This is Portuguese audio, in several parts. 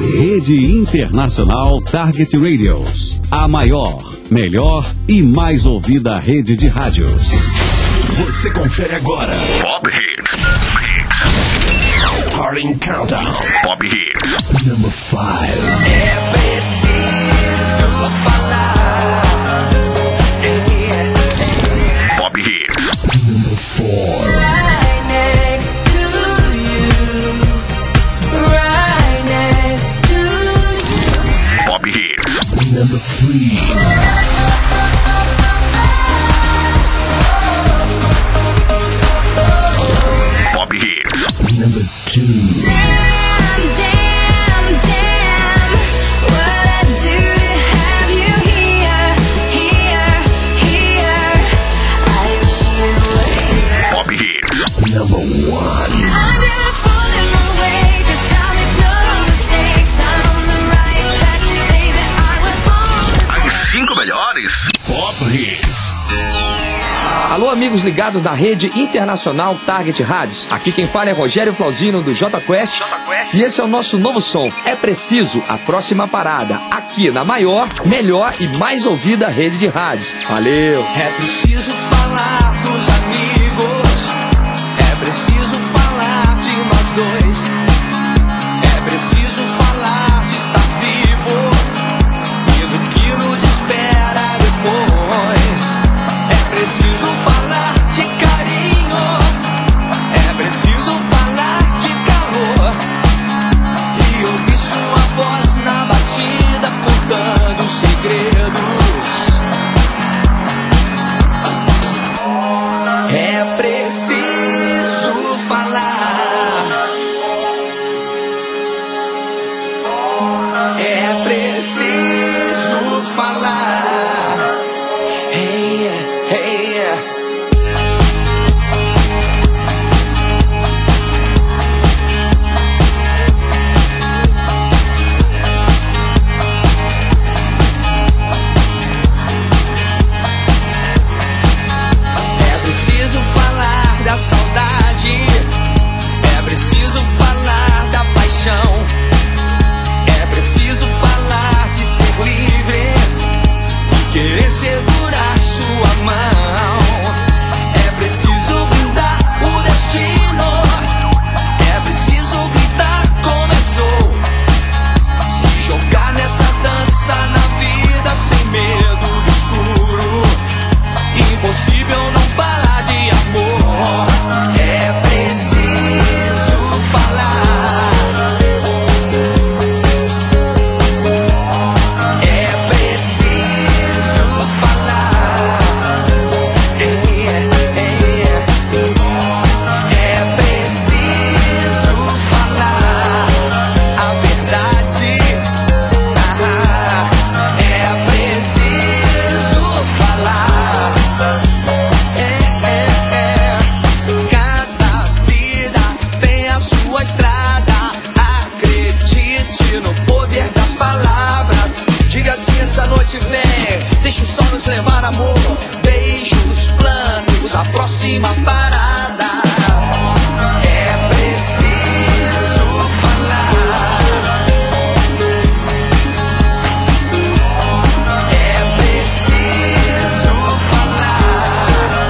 Rede Internacional Target Radios. A maior, melhor e mais ouvida rede de rádios. Você confere agora. Pop Hits. Starting Countdown. Pop Hits. Number 5. É preciso falar. Pop Hits. Number 4. Right next to you. Right next to you. Pop Hits. Number 3. Pop Hits. Number 2. Damn, what I do to have you here. I wish you were. Pop Hits. Number 1. I'm beautiful in my way, 'cause time makes no mistakes. I'm on the right track, baby, I was born. As 5 melhores. Pop Hits. Alô, amigos ligados na Rede Internacional Target Rádios. Aqui quem fala é Rogério Flauzino do J Quest. E esse é o nosso novo som. É preciso a próxima parada. Aqui na maior, melhor e mais ouvida rede de rádios. Valeu! É preciso falar dos amigos. É preciso falar de nós dois. É preciso falar de estar vivo e do que nos espera depois. É preciso falar de carinho. É preciso falar de calor e ouvir sua voz na batida contando segredos. É preciso falar. É preciso falar. Hey, hey. É preciso falar da saudade. É preciso falar da paixão. É preciso falar de ser livre e querer segurar sua mão. É preciso brindar o destino. É preciso gritar começou. Se jogar nessa dança na vida sem medo do escuro. Impossível não falar de amor. É preciso falar. É preciso falar. É preciso falar a verdade. É preciso falar. Cada vida tem a sua estrada. Acredite no poder das palavras. Diga assim, essa noite vem. Deixa o sol nos levar, amor. Beijos, planos, a próxima parada. É preciso falar. É preciso falar.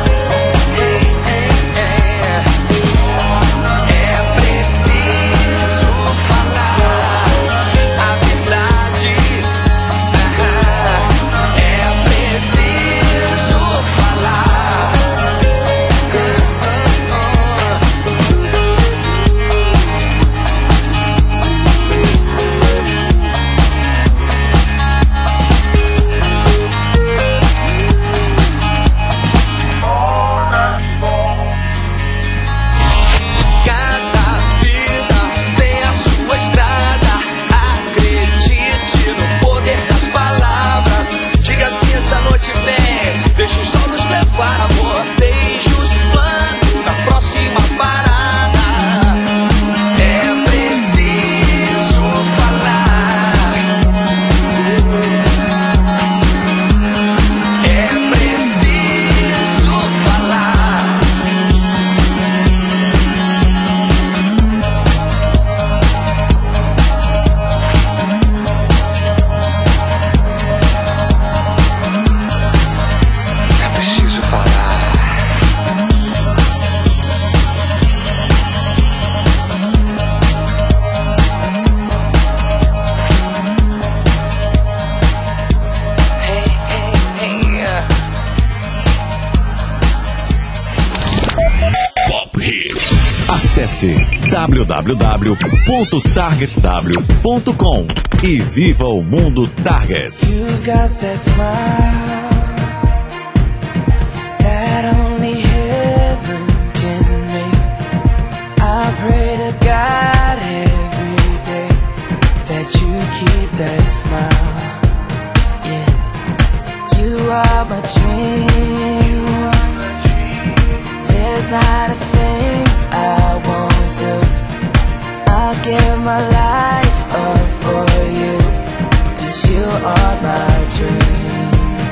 É preciso falar a verdade. É preciso falar. Acesse www.targetw.com e viva o mundo Target. You got that smile that only heaven can make. I pray to God every day that you keep that smile. Yeah, you are my dream. There's not a thing I won't do. I'll give my life up for you, 'cause you are my dream.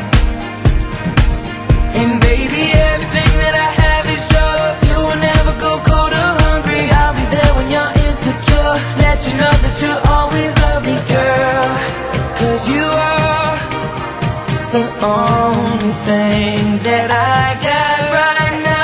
And baby, everything that I have is yours. You will never go cold or hungry. I'll be there when you're insecure. Let you know that you always love me, girl. 'Cause you are the only thing that I got right now.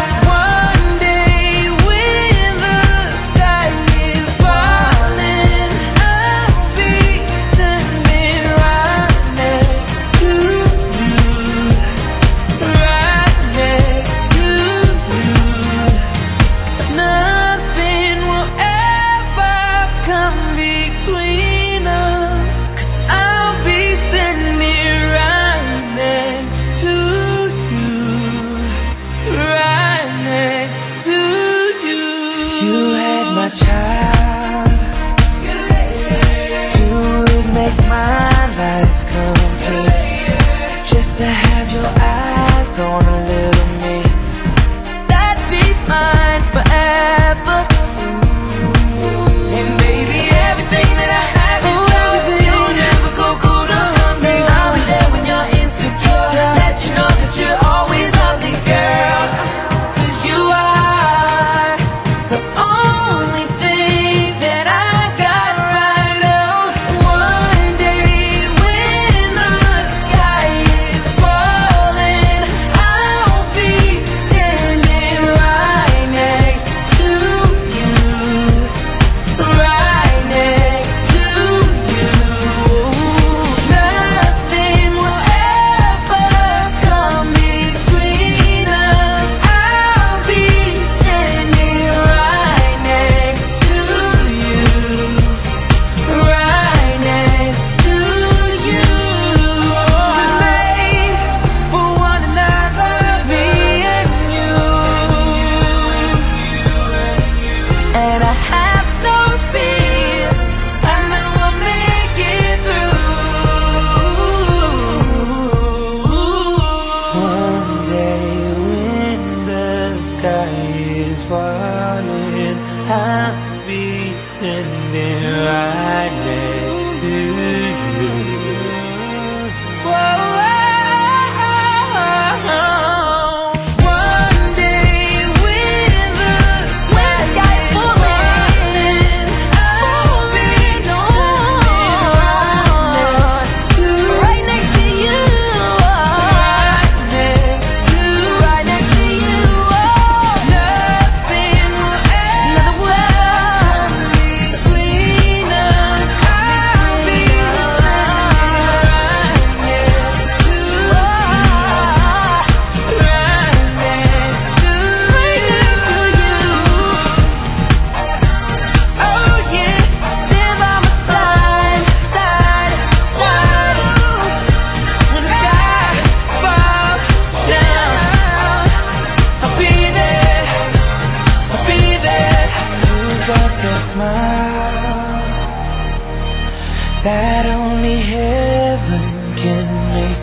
That only heaven can make.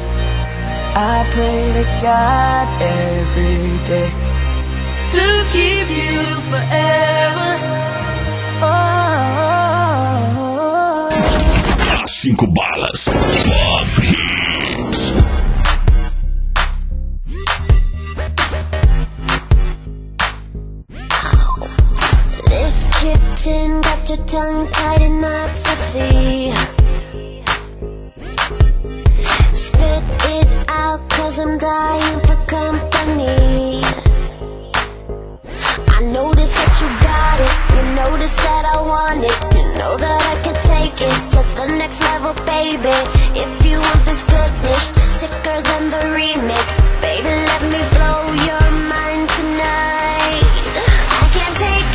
I pray to God every day to keep you forever. As 5 balas. Pop Hits. This kitten got your tongue tied in knots, I see. Spit it out, 'cause I'm dying for company. I notice that you got it, you notice that I want it. You know that I can take it to the next level, baby. If you want this goodness, sicker than the remix, baby, let me blow your mind tonight. I can't take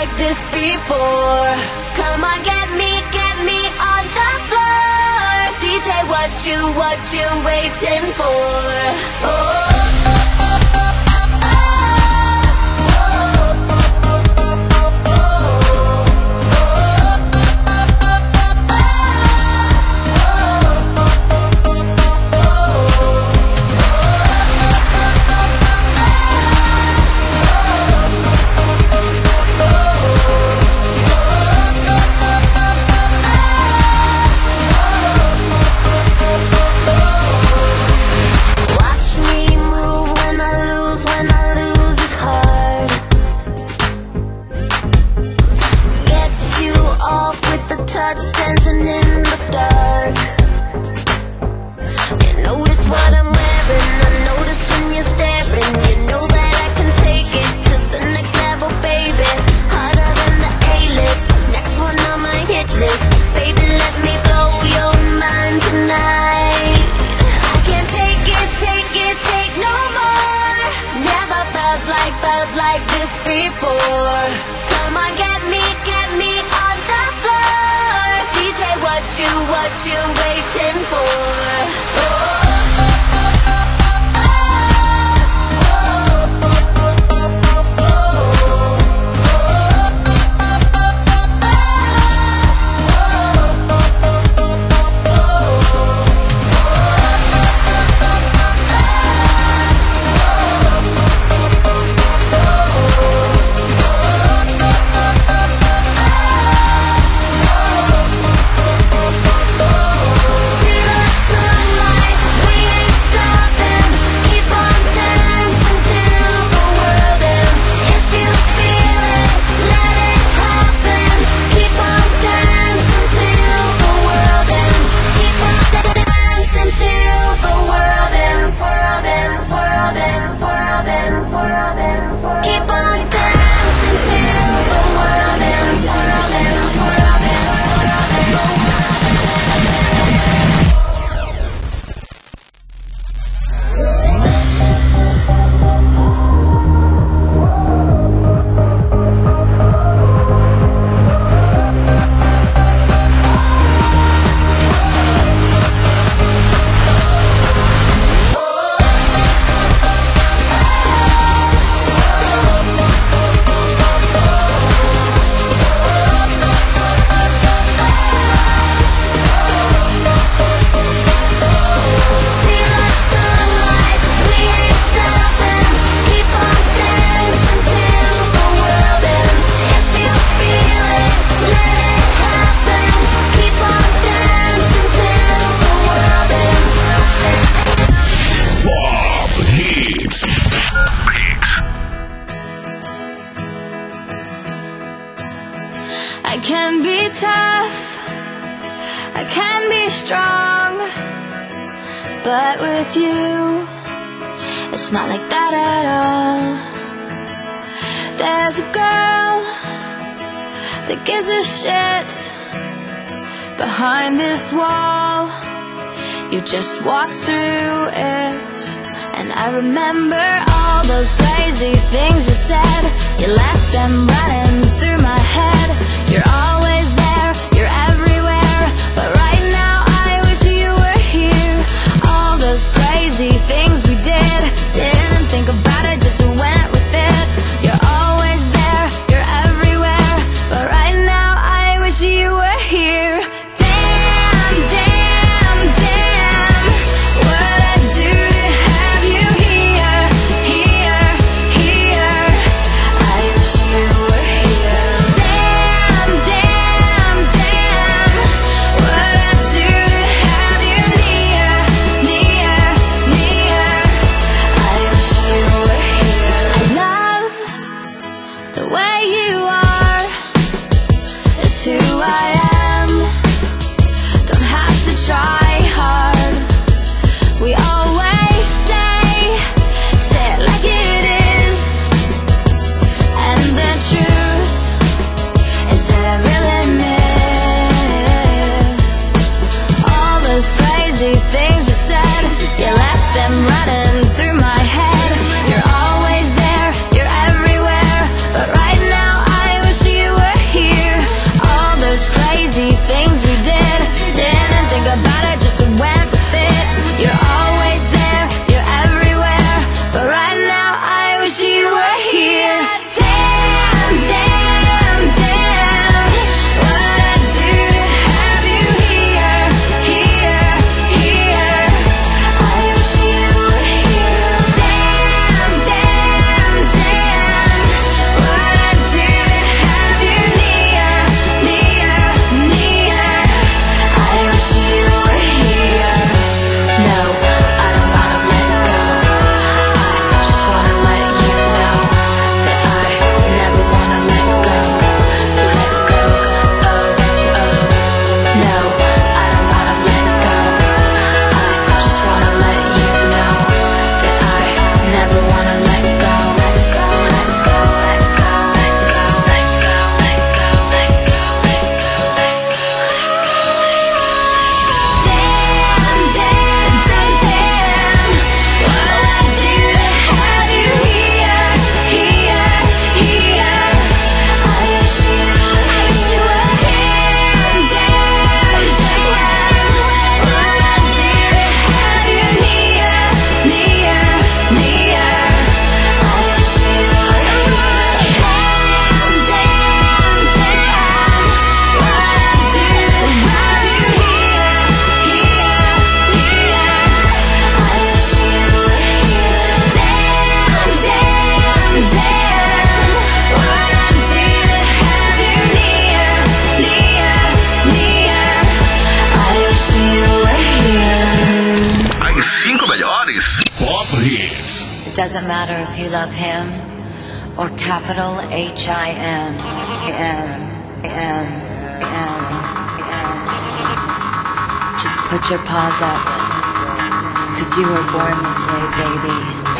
like this before. Come on, get me on the floor. DJ, what you waiting for? Oh. Touch dancing in the dark. You notice what I'm wearing, I notice when you're staring. You know that I can take it to the next level, baby. Harder than the A-list, next one on my hit list. Baby, let me blow your mind tonight. I can't take no more. Never felt like this before. Come on, get me on the floor. DJ, what you waiting for? Oh. I can be tough, I can be strong, but with you, it's not like that at all. There's a girl that gives a shit behind this wall. You just walk through it, and I remember all those crazy things you said. You left them running through my head. You're always there, you're everywhere, but right now I wish you were here. All those crazy things we did, didn't think about it, just went with it. You're always there, you're everywhere, but right now I wish you were here. Damn, damn, damn, what I do to have you here, here, here. I wish you were here. Damn, damn, damn, what I do to have you near, near, near. I wish doesn't matter if you love him or capital H-I-M. Just put your paws up, 'cause you were born this way, baby.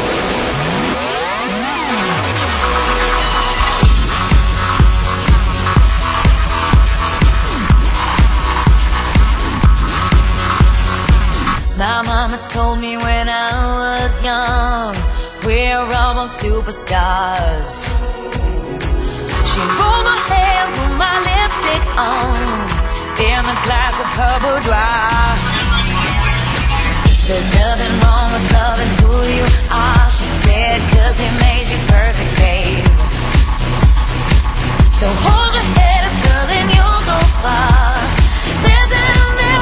My mama told me when I was young, we're all born superstars. She rolled my hair, put my lipstick on, in a glass of her boudoir. There's nothing wrong with loving who you are, she said, 'cause he made you perfect, babe. So hold your head up, girl, and you'll go far. There's an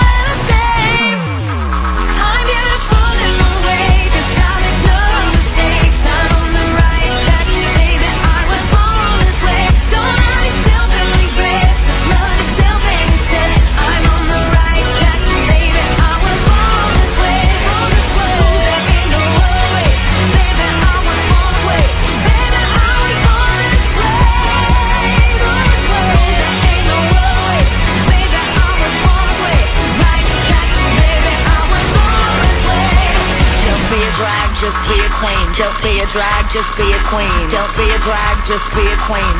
just be a queen. Don't be a drag, just be a queen. Don't be a drag, just be a queen.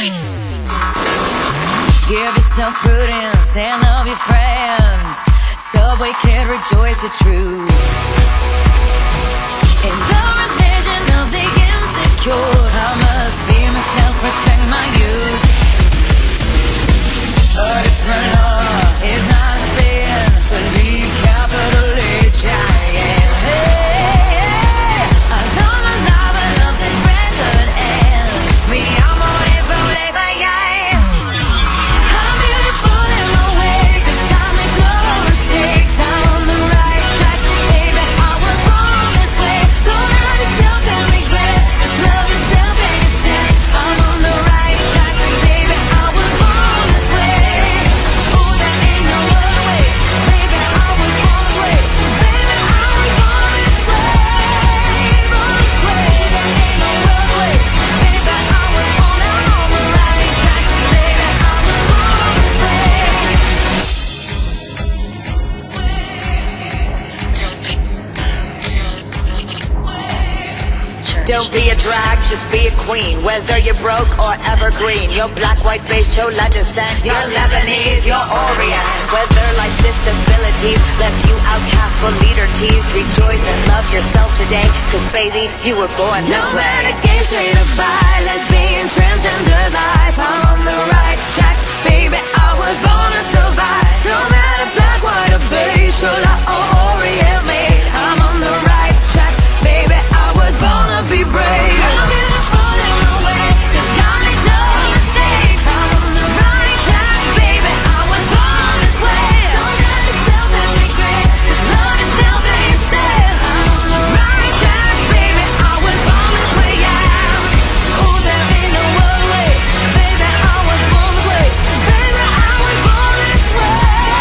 Give yourself prudence and love your friends. Subway kid, rejoice the truth. In the religion of the insecure, I must be myself, respect my youth. A different law is not a sin. Believe capital H-I-M. Don't be a drag, just be a queen. Whether you're broke or evergreen, you're black, white, beige, chola descent, you're Lebanese, you're Orient. Whether life's disabilities left you outcast but leader teased, rejoice and love yourself today, 'cause baby, you were born this way. No matter gay, straight or bi, lesbian, transgender life, I'm on the right track, baby, I was born to survive. No matter black, white or beige, chola or Orient made, I'm on the right track, baby, I was born to be brave. I'm beautiful in a way, 'cause God makes no mistakes. I'm on the right track, baby, I was born this way. Don't let yourself and regret, just love yourself instead. I'm on the right track, baby, I was born this way, yeah. Oh, there ain't no other way, baby, I was born this way. Baby, I was born this way,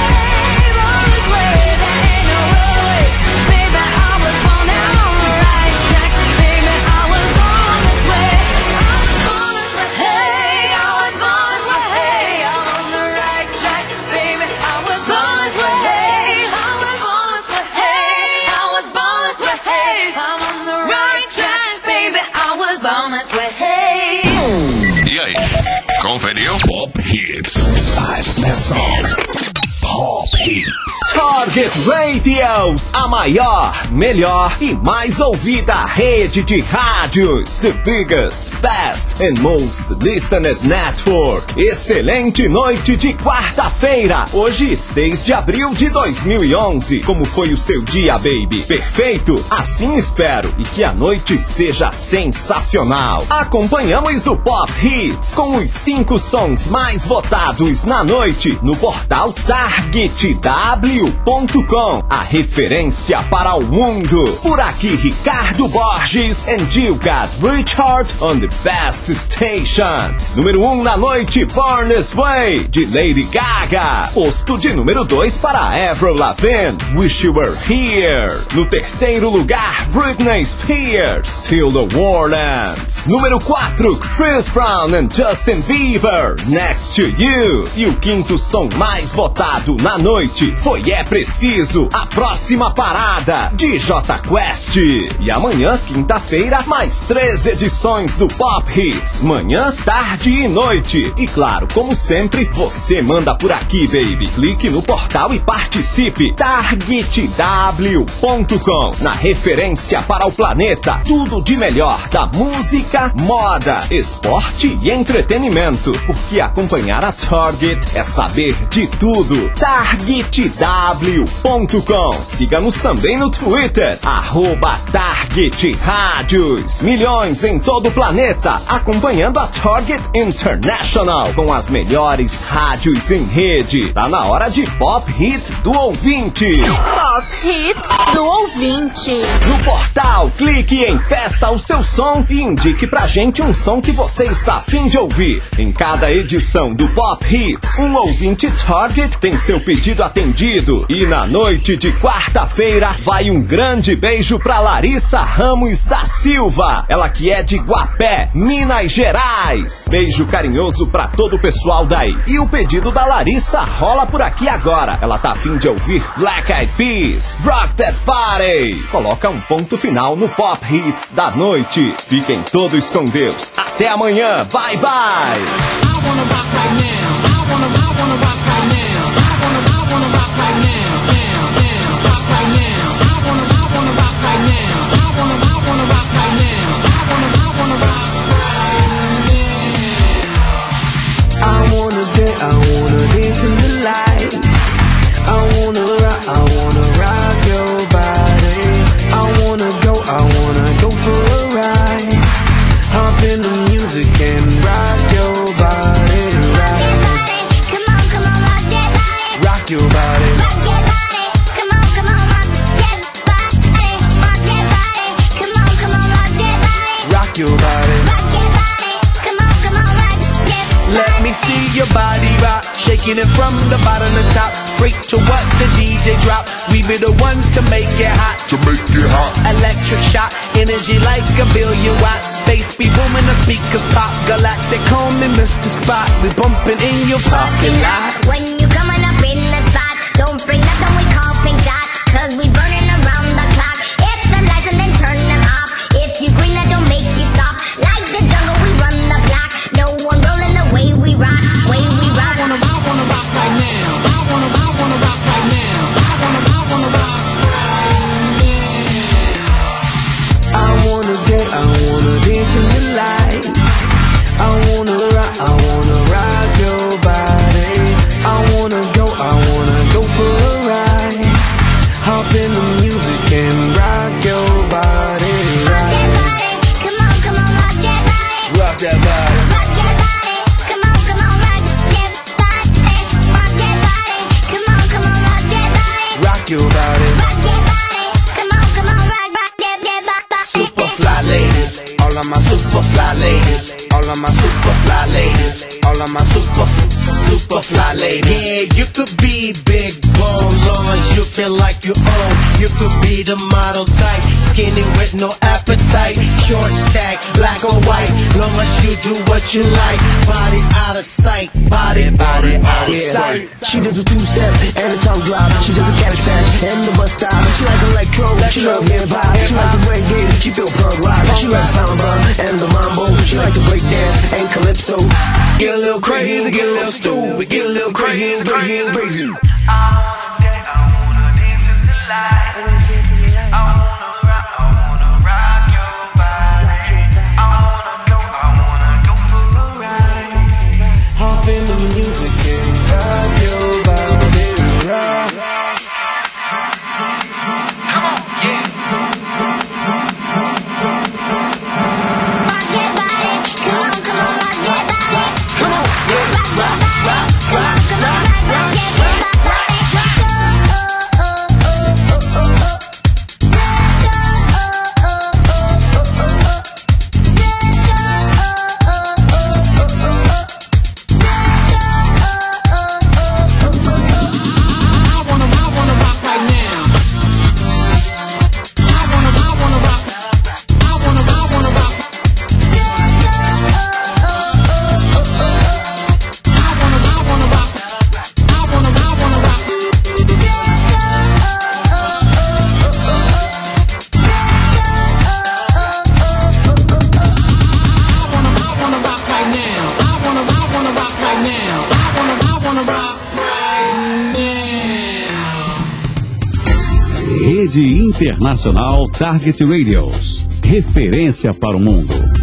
born this way. There ain't no other way, baby, I was born now on the right track, baby, I was born this way. I was born this way, hey, I was born this way, hey, I'm on the right track, baby, I was born this way, hey, I was born this way, hey, I was born this way, hey, I'm on the right track, baby, I was born this way, hey. E aí, conferiu? Pop Hits. 5 Best Songs. Pop Hits. Target Radios, a maior, melhor e mais ouvida rede de rádios. The biggest, best and most listened network. Excelente noite de quarta-feira, hoje 6 de abril de 2011. Como foi o seu dia, baby? Perfeito? Assim espero, e que a noite seja sensacional. Acompanhamos o Pop Hits com os 5 sons mais votados na noite no portal Target WP. www.targetradio.com, a referência para o mundo. Por aqui, Ricardo Borges, and you got Richard on the best stations. Número 1 na noite, Born This Way, de Lady Gaga. Posto de número 2 para Avril Lavigne, Wish You Were Here. No terceiro lugar, Britney Spears, Till the World Ends. Número 4, Chris Brown and Justin Bieber, Next to You. E o quinto som mais votado na noite foi É Preciso, a próxima parada, de Jota Quest. E amanhã, quinta-feira, mais 3 edições do Pop Hits, manhã, tarde e noite. E claro, como sempre, você manda por aqui, baby. Clique no portal e participe. TargetW.com, na referência para o planeta. Tudo de melhor da música, moda, esporte e entretenimento. Porque acompanhar a Target é saber de tudo. TargetW.com. Siga-nos também no Twitter, @TargetRádios. Milhões em todo o planeta, acompanhando a Target International, com as melhores rádios em rede. Tá na hora de Pop Hit do Ouvinte. Pop Hit do Ouvinte. No portal, clique em Peça o Seu Som e indique pra gente um som que você está a fim de ouvir. Em cada edição do Pop Hits, um ouvinte Target tem seu pedido atendido. E na noite de quarta-feira, vai um grande beijo pra Larissa Ramos da Silva. Ela que é de Guapé, Minas Gerais. Beijo carinhoso pra todo o pessoal daí. E o pedido da Larissa rola por aqui agora. Ela tá a fim de ouvir Black Eyed Peas, Rock That Party. Coloca um ponto final no Pop Hits da noite. Fiquem todos com Deus. Até amanhã. Bye, bye. I wanna rock right now. I wanna rock right now. I wanna rock right now. Rock right now. I wanna rock right now. I wanna rock right now. I wanna rock right now. I wanna dance in the lights. I wanna rock your body. I wanna go for a ride. Hop in the music and rock your body, right? Come on, rock that body. Rock your body. Rock that body. Come on, rock that body. Rock that body. Come on, rock that body. Rock your body. Rock that body. Come on, rock that body. Let me see your body rock, shaking it from the bottom to top. Freak to what the DJ drop. We be the ones to make it hot. Electric shock, energy like a billion watts. Space be booming, the speakers pop. Galactic, call me Mr. Spot. We bumping in your parking lot. When you coming up in the spot, don't bring nothing we call pink dot, 'cause we burning around the clock. Hit the lights and then turn them off. If you green, that don't make you stop. Like the jungle, we run the block. No one rolling the way we rock. Way we rock. I wanna rock right now. I wanna rock right now. I wanna rock right now. I wanna dance in the lights. I wanna rock your body. I wanna go for a ride. Hop in the music and rock your body, right? Come on, rock that body. Rock that body. Rock that body. Come on, rock that body. Rock that body. Come on, rock that body. Rock your body. Rock that body. Come on, rock that body. Super fly ladies, all of my super fly ladies, all of my super fly ladies, all of my super fly ladies. Yeah, you could be big bone, long as you feel like you own. You could be the model type, skinny with no appetite, short stack, black or white, long as you do what you like. Body out of sight, body out of sight. She does a two-step and a tongue drop. She does a cabbage patch and the bus stop. She like electro, she love hip-hop. She like the reggae, she feel punk rock. She loves samba and the mambo. She like to break dance and calypso. Get a little crazy, get a little stupid, get a little crazy, crazy. I wanna dance in the lights. I wanna rock your body. I wanna go for a ride. Hop in the music and rock your body, rock. Come on, yeah. Rock that body. Come on, rock that body. Come on, yeah. Rock that body. Come on, rock that body. Internacional Target Radios. Referência para o mundo.